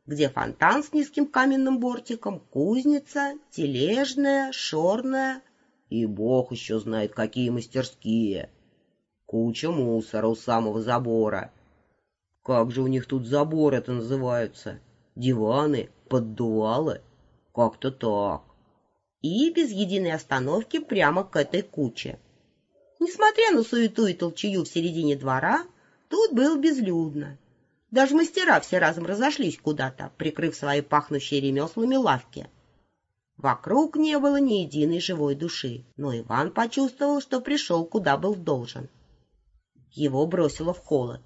где фонтан с низким каменным бортиком, кузница, тележная, шорная и бог еще знает какие мастерские. Куча мусора у самого забора. Как же у них тут заборы-то называются? Диваны, поддувалы? Как-то так. И без единой остановки прямо к этой куче. Несмотря на суету и толчею в середине двора, тут было безлюдно. Даже мастера все разом разошлись куда-то, прикрыв свои пахнущие ремеслами лавки. Вокруг не было ни единой живой души, но Иван почувствовал, что пришел, куда был должен. Его бросило в холод.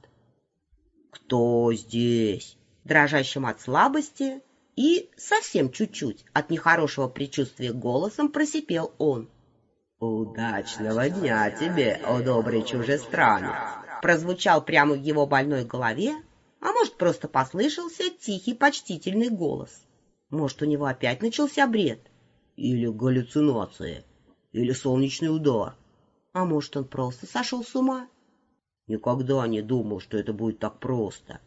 «Кто здесь?» Дрожащим от слабости и совсем чуть-чуть от нехорошего предчувствия голосом просипел он. «Удачного дня тебе, о добрый чужестранец!» Прозвучал прямо в его больной голове, а может, просто послышался тихий почтительный голос. Может, у него опять начался бред? Или галлюцинация? Или солнечный удар? А может, он просто сошел с ума? Никогда не думал, что это будет так просто.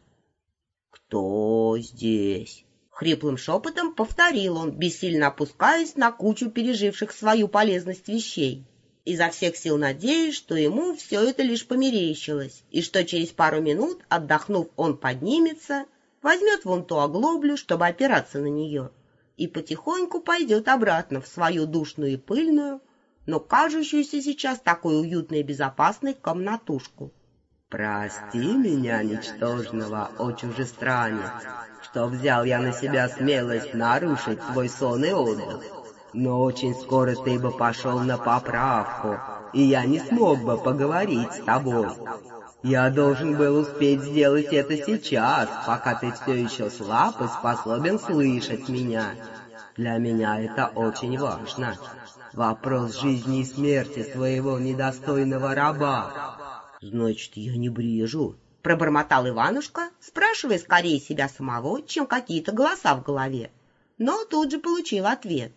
«Кто здесь?» Хриплым шепотом повторил он, бессильно опускаясь на кучу переживших свою полезность вещей. Изо всех сил надеясь, что ему все это лишь померещилось, и что через пару минут, отдохнув, он поднимется, возьмет вон ту оглоблю, чтобы опираться на нее, и потихоньку пойдет обратно в свою душную и пыльную, но кажущуюся сейчас такой уютной и безопасной комнатушку. «Прости меня, ничтожного, о чужестранец, что взял я на себя смелость нарушить твой сон и отдых. Но очень скоро ты бы пошел на поправку, и я не смог бы поговорить с тобой. Я должен был успеть сделать это сейчас, пока ты все еще слаб и способен слышать меня. Для меня это очень важно. Вопрос жизни и смерти своего недостойного раба». «Значит, я не брежу», — пробормотал Иванушка, спрашивая скорее себя самого, чем какие-то голоса в голове. Но тут же получил ответ.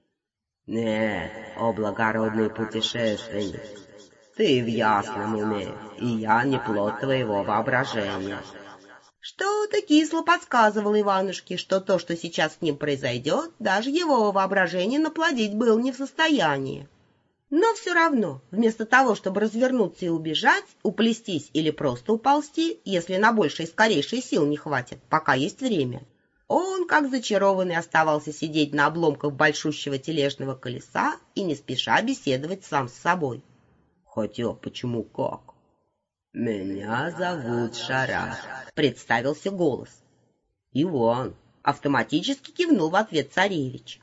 «Нет, о благородный путешественник, ты в ясном уме, и я не плод твоего воображения». Что-то кисло подсказывало Иванушке, что то, что сейчас с ним произойдет, даже его воображение наплодить было не в состоянии. Но все равно, вместо того, чтобы развернуться и убежать, уплестись или просто уползти, если на большее и скорейшие сил не хватит, пока есть время, он, как зачарованный, оставался сидеть на обломках большущего тележного колеса и не спеша беседовать сам с собой. Хотя почему как? «Меня зовут Шараш», — представился голос. «Иван», — автоматически кивнул в ответ царевич.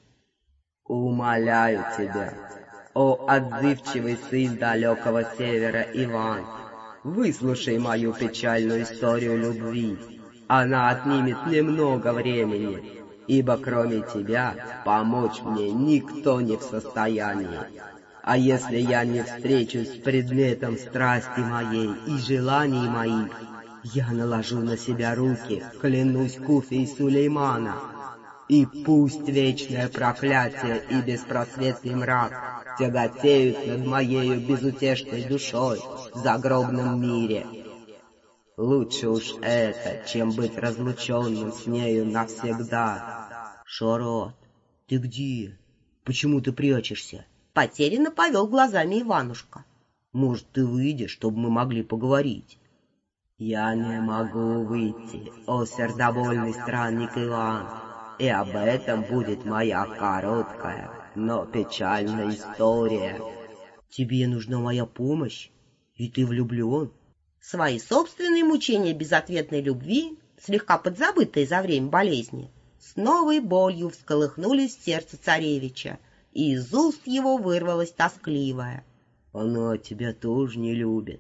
«Умоляю тебя, о отзывчивый сын далекого севера Иван, выслушай мою печальную историю любви. Она отнимет немного времени, ибо кроме тебя помочь мне никто не в состоянии. А если я не встречусь с предметом страсти моей и желаний моих, я наложу на себя руки, клянусь Куфей Сулеймана, и пусть вечное проклятие и беспросветный мрак тяготеют над моею безутешной душой в загробном мире. Лучше уж это, чем быть разлученным с нею навсегда». «Шарат, ты где? Почему ты прячешься?» Потерянно повел глазами Иванушка. «Может, ты выйдешь, чтобы мы могли поговорить?» «Я не могу выйти, о сердобольный странник Иван, и об этом будет моя короткая, но печальная история». «Тебе нужна моя помощь? И ты влюблен?» Свои собственные мучения безответной любви, слегка подзабытые за время болезни, с новой болью всколыхнулись в сердце царевича, и из уст его вырвалось тоскливое: «Она тебя тоже не любит».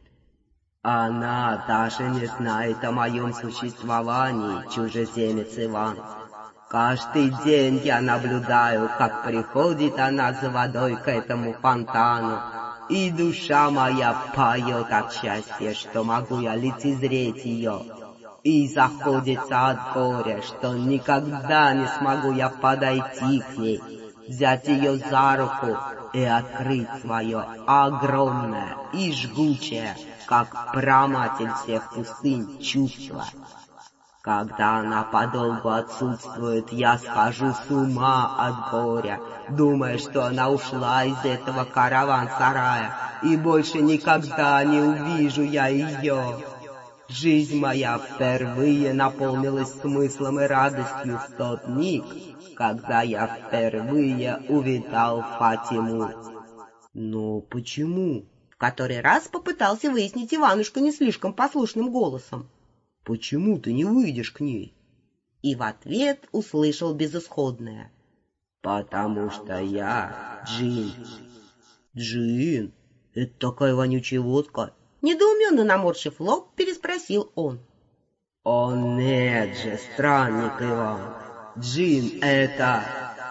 «Она даже не знает о моем существовании, чужеземец Иван. Каждый день я наблюдаю, как приходит она за водой к этому фонтану, и душа моя поет от счастья, что могу я лицезреть ее, и заходится от горя, что никогда не смогу я подойти к ней, взять ее за руку и открыть свое огромное и жгучее, как проматель всех пустынь, чувство. Когда она подолгу отсутствует, я схожу с ума от горя, думая, что она ушла из этого караван-сарая, и больше никогда не увижу я ее. Жизнь моя впервые наполнилась смыслом и радостью в тот миг, когда я впервые увидал Фатиму. Но почему? В который раз попытался выяснить Иванушка не слишком послушным голосом. Почему ты не выйдешь к ней? И в ответ услышал безысходное: потому что я джин. Джин? Это такая вонючая водка? Недоуменно наморщив лоб, переспросил он. О нет же, странник Иван, джин это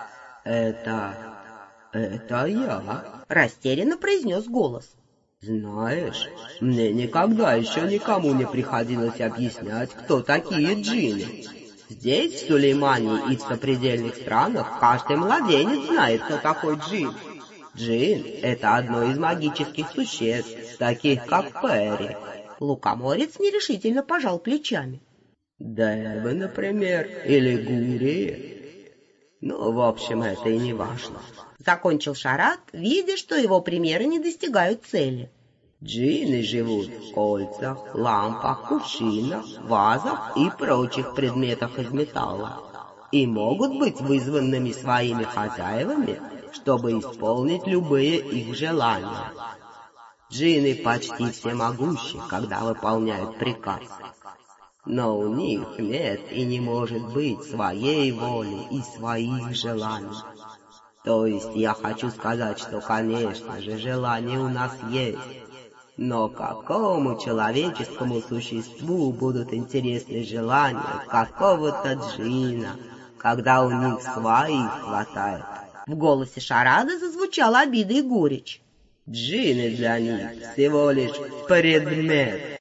я, растерянно произнес голос. Знаешь, мне никогда еще никому не приходилось объяснять, кто такие джинны. Здесь, в Сулеймании и в сопредельных странах, каждый младенец знает, кто такой джин. Джин — это одно из магических существ, таких как Перри. Лукоморец нерешительно пожал плечами. Девы, например, или Гурии. Ну, в общем, это и не важно. Закончил Шарат, видя, что его примеры не достигают цели. Джинны живут в кольцах, лампах, кувшинах, вазах и прочих предметах из металла и могут быть вызванными своими хозяевами, чтобы исполнить любые их желания. Джинны почти всемогущи, когда выполняют приказ. Но у них нет и не может быть своей воли и своих желаний. То есть я хочу сказать, что, конечно же, желания у нас есть. Но какому человеческому существу будут интересны желания какого-то джинна, когда у них своих хватает? В голосе Шарада зазвучала обида и горечь. Джинны для них всего лишь предмет.